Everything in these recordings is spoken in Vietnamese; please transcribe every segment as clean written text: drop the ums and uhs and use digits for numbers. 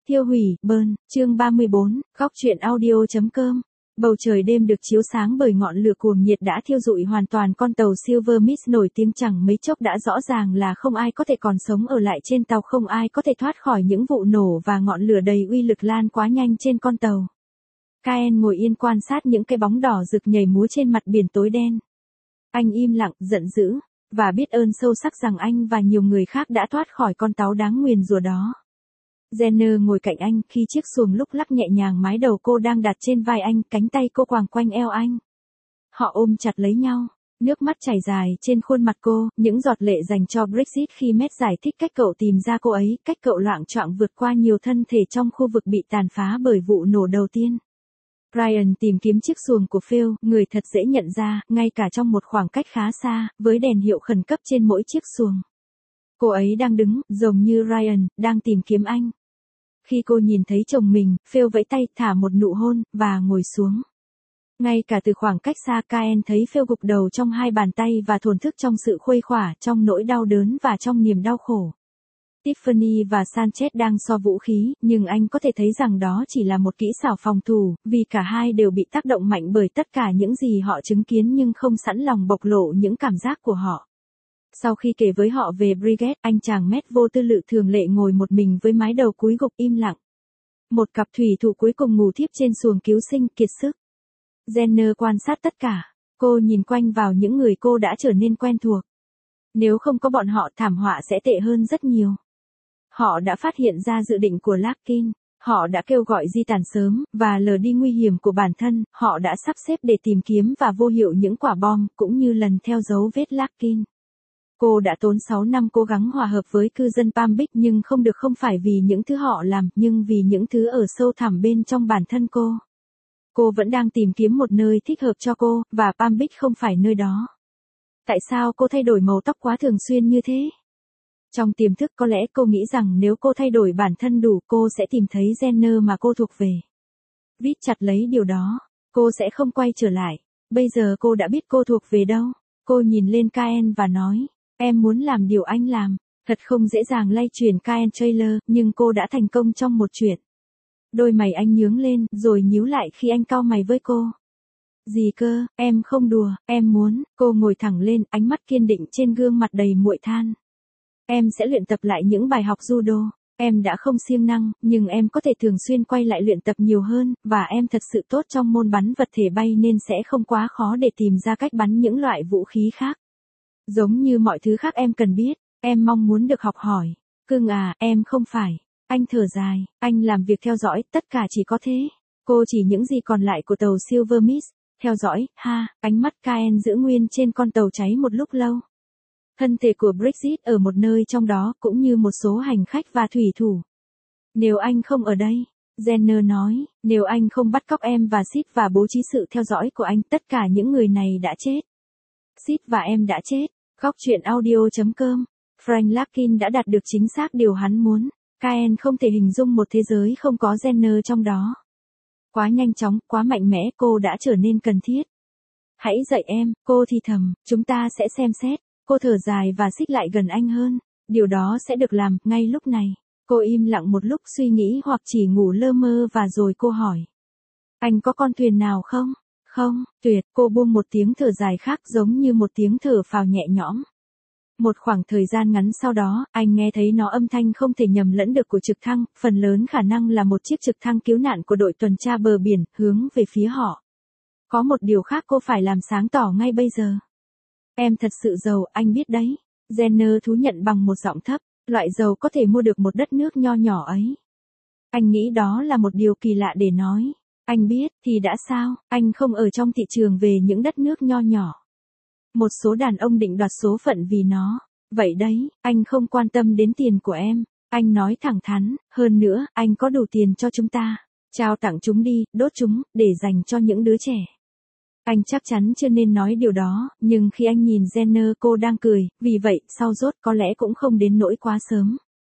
Tiêu hủy, Burn, chương 34, góc truyện audio.com. Bầu trời đêm được chiếu sáng bởi ngọn lửa cuồng nhiệt đã thiêu rụi hoàn toàn con tàu Silver Mist nổi tiếng chẳng mấy chốc đã rõ ràng là không ai có thể còn sống ở lại trên tàu, không ai có thể thoát khỏi những vụ nổ và ngọn lửa đầy uy lực lan quá nhanh trên con tàu. Kyle ngồi yên quan sát những cái bóng đỏ rực nhảy múa trên mặt biển tối đen. Anh im lặng, giận dữ, và biết ơn sâu sắc rằng anh và nhiều người khác đã thoát khỏi con tàu đáng nguyền rủa đó. Jenner ngồi cạnh anh khi chiếc xuồng lúc lắc nhẹ nhàng, mái đầu cô đang đặt trên vai anh, cánh tay cô quàng quanh eo anh. Họ ôm chặt lấy nhau, nước mắt chảy dài trên khuôn mặt cô, những giọt lệ dành cho Brexit khi Matt giải thích cách cậu tìm ra cô ấy, cách cậu loạng choạng vượt qua nhiều thân thể trong khu vực bị tàn phá bởi vụ nổ đầu tiên. Ryan tìm kiếm chiếc xuồng của Phil, người thật dễ nhận ra, ngay cả trong một khoảng cách khá xa, với đèn hiệu khẩn cấp trên mỗi chiếc xuồng. Cô ấy đang đứng, giống như Ryan, đang tìm kiếm anh. Khi cô nhìn thấy chồng mình, Phil vẫy tay, thả một nụ hôn, và ngồi xuống. Ngay cả từ khoảng cách xa, Kyle thấy Phil gục đầu trong hai bàn tay và thổn thức trong sự khuây khỏa, trong nỗi đau đớn và trong niềm đau khổ. Tiffany và Sanchez đang so vũ khí, nhưng anh có thể thấy rằng đó chỉ là một kỹ xảo phòng thủ, vì cả hai đều bị tác động mạnh bởi tất cả những gì họ chứng kiến nhưng không sẵn lòng bộc lộ những cảm giác của họ. Sau khi kể với họ về Bridget, anh chàng Matt vô tư lự thường lệ ngồi một mình với mái đầu cúi gục im lặng. Một cặp thủy thủ cuối cùng ngủ thiếp trên xuồng cứu sinh kiệt sức. Jenner quan sát tất cả. Cô nhìn quanh vào những người cô đã trở nên quen thuộc. Nếu không có bọn họ, thảm họa sẽ tệ hơn rất nhiều. Họ đã phát hiện ra dự định của Larkin. Họ đã kêu gọi di tản sớm, và lờ đi nguy hiểm của bản thân. Họ đã sắp xếp để tìm kiếm và vô hiệu những quả bom, cũng như lần theo dấu vết Larkin. Cô đã tốn 6 năm cố gắng hòa hợp với cư dân Palm Beach, nhưng không được, không phải vì những thứ họ làm, nhưng vì những thứ ở sâu thẳm bên trong bản thân cô. Cô vẫn đang tìm kiếm một nơi thích hợp cho cô, và Palm Beach không phải nơi đó. Tại sao cô thay đổi màu tóc quá thường xuyên như thế? Trong tiềm thức có lẽ cô nghĩ rằng nếu cô thay đổi bản thân đủ, cô sẽ tìm thấy Jenner mà cô thuộc về. Vít chặt lấy điều đó. Cô sẽ không quay trở lại. Bây giờ cô đã biết cô thuộc về đâu. Cô nhìn lên Kyle và nói. Em muốn làm điều anh làm. Thật không dễ dàng lay chuyển Kyle Taylor, nhưng cô đã thành công trong một chuyện. Đôi mày anh nhướng lên, rồi nhíu lại khi anh cau mày với cô. Gì cơ, em không đùa, em muốn. Cô ngồi thẳng lên, ánh mắt kiên định trên gương mặt đầy muội than. Em sẽ luyện tập lại những bài học judo. Em đã không siêng năng, nhưng em có thể thường xuyên quay lại luyện tập nhiều hơn, và em thật sự tốt trong môn bắn vật thể bay nên sẽ không quá khó để tìm ra cách bắn những loại vũ khí khác. Giống như mọi thứ khác em cần biết, em mong muốn được học hỏi. Cưng à, em không phải. Anh thở dài, anh làm việc theo dõi, tất cả chỉ có thế. Cô chỉ những gì còn lại của tàu Silver Mist. Theo dõi, ha, ánh mắt Kyle giữ nguyên trên con tàu cháy một lúc lâu. Thân thể của Brexit ở một nơi trong đó, cũng như một số hành khách và thủy thủ. Nếu anh không ở đây, Jenner nói, nếu anh không bắt cóc em và Sid và bố trí sự theo dõi của anh, tất cả những người này đã chết. Sid và em đã chết. Góc truyện audio.com. Frank Larkin đã đạt được chính xác điều hắn muốn. Kyle không thể hình dung một thế giới không có Jenner trong đó. Quá nhanh chóng, quá mạnh mẽ, cô đã trở nên cần thiết. Hãy dậy em, cô thì thầm, chúng ta sẽ xem xét. Cô thở dài và xích lại gần anh hơn. Điều đó sẽ được làm, ngay lúc này. Cô im lặng một lúc suy nghĩ hoặc chỉ ngủ lơ mơ và rồi cô hỏi. Anh có con thuyền nào không? Không, tuyệt, cô buông một tiếng thở dài khác giống như một tiếng thở phào nhẹ nhõm. Một khoảng thời gian ngắn sau đó, anh nghe thấy nó âm thanh không thể nhầm lẫn được của trực thăng, phần lớn khả năng là một chiếc trực thăng cứu nạn của đội tuần tra bờ biển, hướng về phía họ. Có một điều khác cô phải làm sáng tỏ ngay bây giờ. Em thật sự giàu, anh biết đấy. Jenner thú nhận bằng một giọng thấp, loại giàu có thể mua được một đất nước nho nhỏ ấy. Anh nghĩ đó là một điều kỳ lạ để nói. Anh biết, thì đã sao, anh không ở trong thị trường về những đất nước nho nhỏ. Một số đàn ông định đoạt số phận vì nó. Vậy đấy, anh không quan tâm đến tiền của em. Anh nói thẳng thắn, hơn nữa, anh có đủ tiền cho chúng ta. Trao tặng chúng đi, đốt chúng, để dành cho những đứa trẻ. Anh chắc chắn chưa nên nói điều đó, nhưng khi anh nhìn Jenner cô đang cười, vì vậy, sau rốt có lẽ cũng không đến nỗi quá sớm.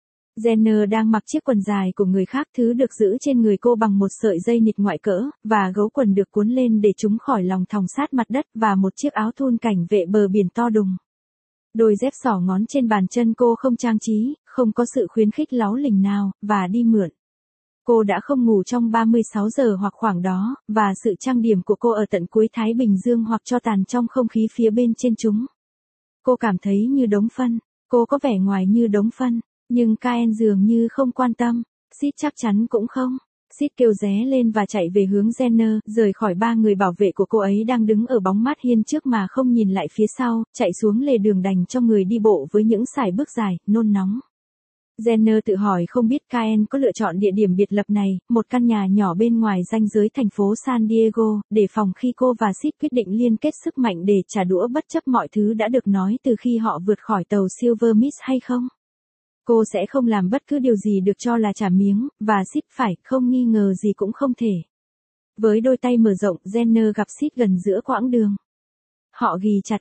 Jenner đang mặc chiếc quần dài của người khác, thứ được giữ trên người cô bằng một sợi dây nịt ngoại cỡ, và gấu quần được cuốn lên để chúng khỏi lòng thòng sát mặt đất, và một chiếc áo thun cảnh vệ bờ biển to đùng. Đôi dép xỏ ngón trên bàn chân cô không trang trí, không có sự khuyến khích láu lỉnh nào, và đi mượn. Cô đã không ngủ trong 36 giờ hoặc khoảng đó, và sự trang điểm của cô ở tận cuối Thái Bình Dương hoặc cho tàn trong không khí phía bên trên chúng. Cô cảm thấy như đống phân. Cô có vẻ ngoài như đống phân, nhưng Kyle dường như không quan tâm. Sid chắc chắn cũng không. Sid kêu ré lên và chạy về hướng Jenner, rời khỏi ba người bảo vệ của cô ấy đang đứng ở bóng mát hiên trước mà không nhìn lại phía sau, chạy xuống lề đường đành cho người đi bộ với những sải bước dài, nôn nóng. Jenner tự hỏi không biết Kyle có lựa chọn địa điểm biệt lập này, một căn nhà nhỏ bên ngoài ranh giới thành phố San Diego, để phòng khi cô và Sid quyết định liên kết sức mạnh để trả đũa bất chấp mọi thứ đã được nói từ khi họ vượt khỏi tàu Silver Mist hay không. Cô sẽ không làm bất cứ điều gì được cho là trả miếng, và Sid phải, không nghi ngờ gì cũng không thể. Với đôi tay mở rộng, Jenner gặp Sid gần giữa quãng đường. Họ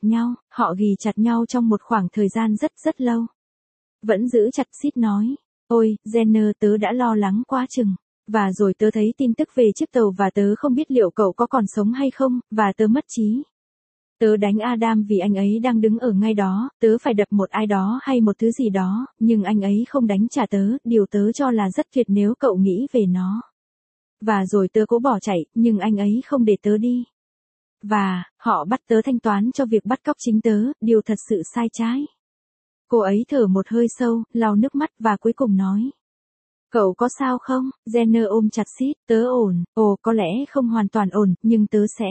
ghì chặt nhau trong một khoảng thời gian rất rất lâu. Vẫn giữ chặt, Sid nói. Ôi, Jenner, tớ đã lo lắng quá chừng. Và rồi tớ thấy tin tức về chiếc tàu và tớ không biết liệu cậu có còn sống hay không, và tớ mất trí. Tớ đánh Adam vì anh ấy đang đứng ở ngay đó, tớ phải đập một ai đó hay một thứ gì đó, nhưng anh ấy không đánh trả tớ, điều tớ cho là rất tuyệt nếu cậu nghĩ về nó. Và rồi tớ cố bỏ chạy, nhưng anh ấy không để tớ đi. Và, họ bắt tớ thanh toán cho việc bắt cóc chính tớ, điều thật sự sai trái. Cô ấy thở một hơi sâu, lau nước mắt và cuối cùng nói. Cậu có sao không? Jenner ôm chặt Sid, tớ ổn, có lẽ không hoàn toàn ổn, nhưng tớ sẽ.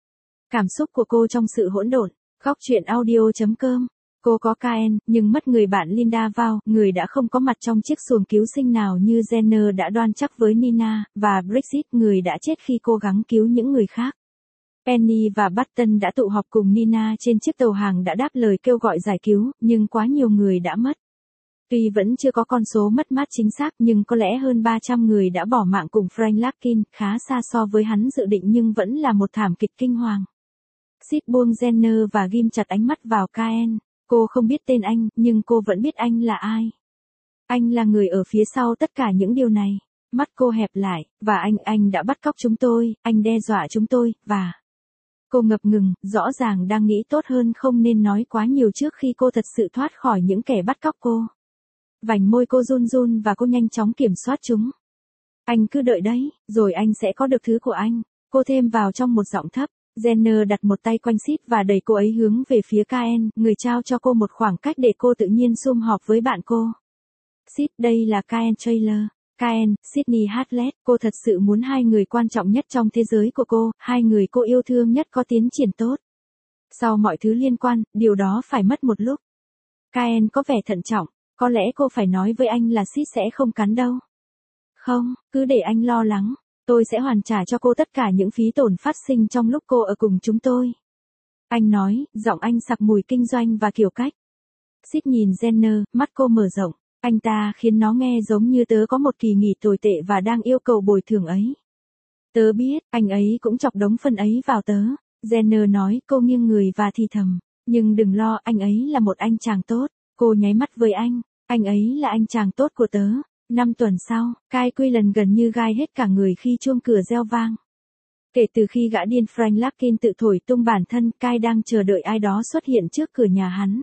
Cảm xúc của cô trong sự hỗn độn. Góc truyện audio.com. Cô có Kyle, nhưng mất người bạn Linda vào, người đã không có mặt trong chiếc xuồng cứu sinh nào như Jenner đã đoan chắc với Nina, và Brexit, người đã chết khi cố gắng cứu những người khác. Penny và Button đã tụ họp cùng Nina trên chiếc tàu hàng đã đáp lời kêu gọi giải cứu, nhưng quá nhiều người đã mất. Tuy vẫn chưa có con số mất mát chính xác nhưng có lẽ hơn 300 người đã bỏ mạng cùng Frank Larkin, khá xa so với hắn dự định nhưng vẫn là một thảm kịch kinh hoàng. Sid buông Jenner và ghim chặt ánh mắt vào Kyle. Cô không biết tên anh, nhưng cô vẫn biết anh là ai. Anh là người ở phía sau tất cả những điều này. Mắt cô hẹp lại, và anh đã bắt cóc chúng tôi, anh đe dọa chúng tôi, và... Cô ngập ngừng, rõ ràng đang nghĩ tốt hơn không nên nói quá nhiều trước khi cô thật sự thoát khỏi những kẻ bắt cóc cô. Vành môi cô run run và cô nhanh chóng kiểm soát chúng. Anh cứ đợi đấy, rồi anh sẽ có được thứ của anh. Cô thêm vào trong một giọng thấp. Jenner đặt một tay quanh Sid và đẩy cô ấy hướng về phía Kyle, người trao cho cô một khoảng cách để cô tự nhiên sum họp với bạn cô. Sid, đây là Kyle Taylor. Kyle, Sydney Hartlett, cô thật sự muốn hai người quan trọng nhất trong thế giới của cô, hai người cô yêu thương nhất có tiến triển tốt. Sau mọi thứ liên quan, điều đó phải mất một lúc. Kyle có vẻ thận trọng, có lẽ cô phải nói với anh là Sid sẽ không cắn đâu. Không, cứ để anh lo lắng. Tôi sẽ hoàn trả cho cô tất cả những phí tổn phát sinh trong lúc cô ở cùng chúng tôi. Anh nói, giọng anh sặc mùi kinh doanh và kiểu cách. Sid nhìn Jenner, mắt cô mở rộng. Anh ta khiến nó nghe giống như tớ có một kỳ nghỉ tồi tệ và đang yêu cầu bồi thường ấy. Tớ biết, anh ấy cũng chọc đống phân ấy vào tớ. Jenner nói, cô nghiêng người và thì thầm. Nhưng đừng lo, anh ấy là một anh chàng tốt. Cô nháy mắt với anh ấy là anh chàng tốt của tớ. 5 tuần sau, Kyle Quillen gần như gai hết cả người khi chuông cửa reo vang. Kể từ khi gã điên Frank Larkin tự thổi tung bản thân, Kyle đang chờ đợi ai đó xuất hiện trước cửa nhà hắn.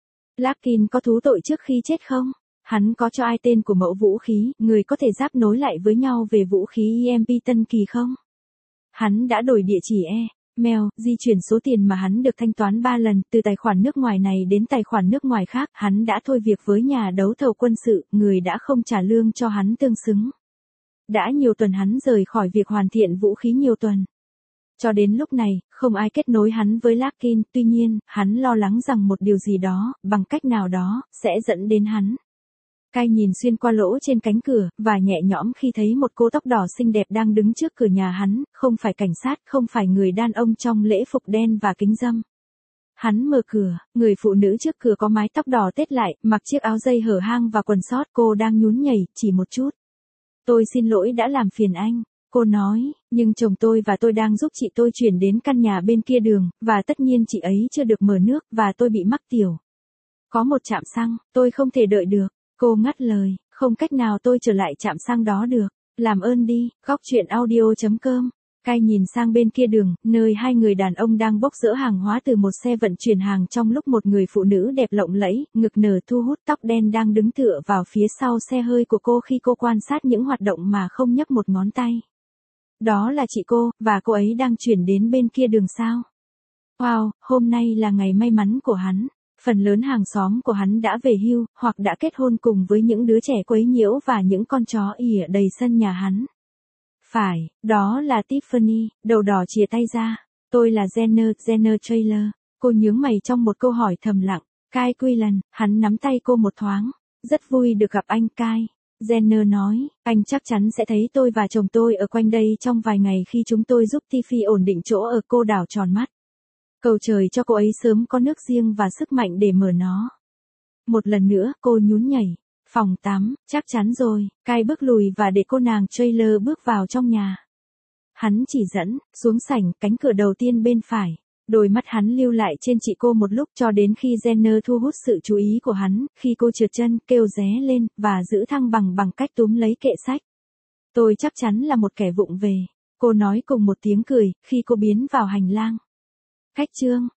Larkin có thú tội trước khi chết không? Hắn có cho ai tên của mẫu vũ khí, người có thể giáp nối lại với nhau về vũ khí EMP tân kỳ không? Hắn đã đổi địa chỉ email, di chuyển số tiền mà hắn được thanh toán 3 lần, từ tài khoản nước ngoài này đến tài khoản nước ngoài khác. Hắn đã thôi việc với nhà đấu thầu quân sự, người đã không trả lương cho hắn tương xứng. Đã nhiều tuần hắn rời khỏi việc hoàn thiện vũ khí nhiều tuần. Cho đến lúc này, không ai kết nối hắn với Larkin, tuy nhiên, hắn lo lắng rằng một điều gì đó, bằng cách nào đó, sẽ dẫn đến hắn. Kyle nhìn xuyên qua lỗ trên cánh cửa, và nhẹ nhõm khi thấy một cô tóc đỏ xinh đẹp đang đứng trước cửa nhà hắn, không phải cảnh sát, không phải người đàn ông trong lễ phục đen và kính râm. Hắn mở cửa, người phụ nữ trước cửa có mái tóc đỏ tết lại, mặc chiếc áo dây hở hang và quần sót, cô đang nhún nhảy, chỉ một chút. Tôi xin lỗi đã làm phiền anh, cô nói, nhưng chồng tôi và tôi đang giúp chị tôi chuyển đến căn nhà bên kia đường, và tất nhiên chị ấy chưa được mở nước, và tôi bị mắc tiểu. Có một trạm xăng, tôi không thể đợi được. Cô ngắt lời, không cách nào tôi trở lại trạm xăng đó được. Làm ơn đi, góc truyện audio.com. Kai nhìn sang bên kia đường, nơi hai người đàn ông đang bốc dỡ hàng hóa từ một xe vận chuyển hàng trong lúc một người phụ nữ đẹp lộng lẫy, ngực nở thu hút tóc đen đang đứng tựa vào phía sau xe hơi của cô khi cô quan sát những hoạt động mà không nhấc một ngón tay. Đó là chị cô, và cô ấy đang chuyển đến bên kia đường sao? Wow, hôm nay là ngày may mắn của hắn. Phần lớn hàng xóm của hắn đã về hưu, hoặc đã kết hôn cùng với những đứa trẻ quấy nhiễu và những con chó ỉa đầy sân nhà hắn. Phải, đó là Tiffany, đầu đỏ chìa tay ra. Tôi là Jenner Taylor. Cô nhướng mày trong một câu hỏi thầm lặng. Kai Quillan, hắn nắm tay cô một thoáng. Rất vui được gặp anh Kai. Jenner nói, anh chắc chắn sẽ thấy tôi và chồng tôi ở quanh đây trong vài ngày khi chúng tôi giúp Tiffy ổn định chỗ ở. Cô đảo tròn mắt. Cầu trời cho cô ấy sớm có nước riêng và sức mạnh để mở nó. Một lần nữa, cô nhún nhảy. Phòng tắm, chắc chắn rồi. Kai bước lùi và để cô nàng Taylor bước vào trong nhà. Hắn chỉ dẫn, xuống sảnh, cánh cửa đầu tiên bên phải. Đôi mắt hắn lưu lại trên chị cô một lúc cho đến khi Jenner thu hút sự chú ý của hắn, khi cô trượt chân, kêu ré lên, và giữ thăng bằng cách túm lấy kệ sách. Tôi chắc chắn là một kẻ vụng về. Cô nói cùng một tiếng cười, khi cô biến vào hành lang. Khách trương,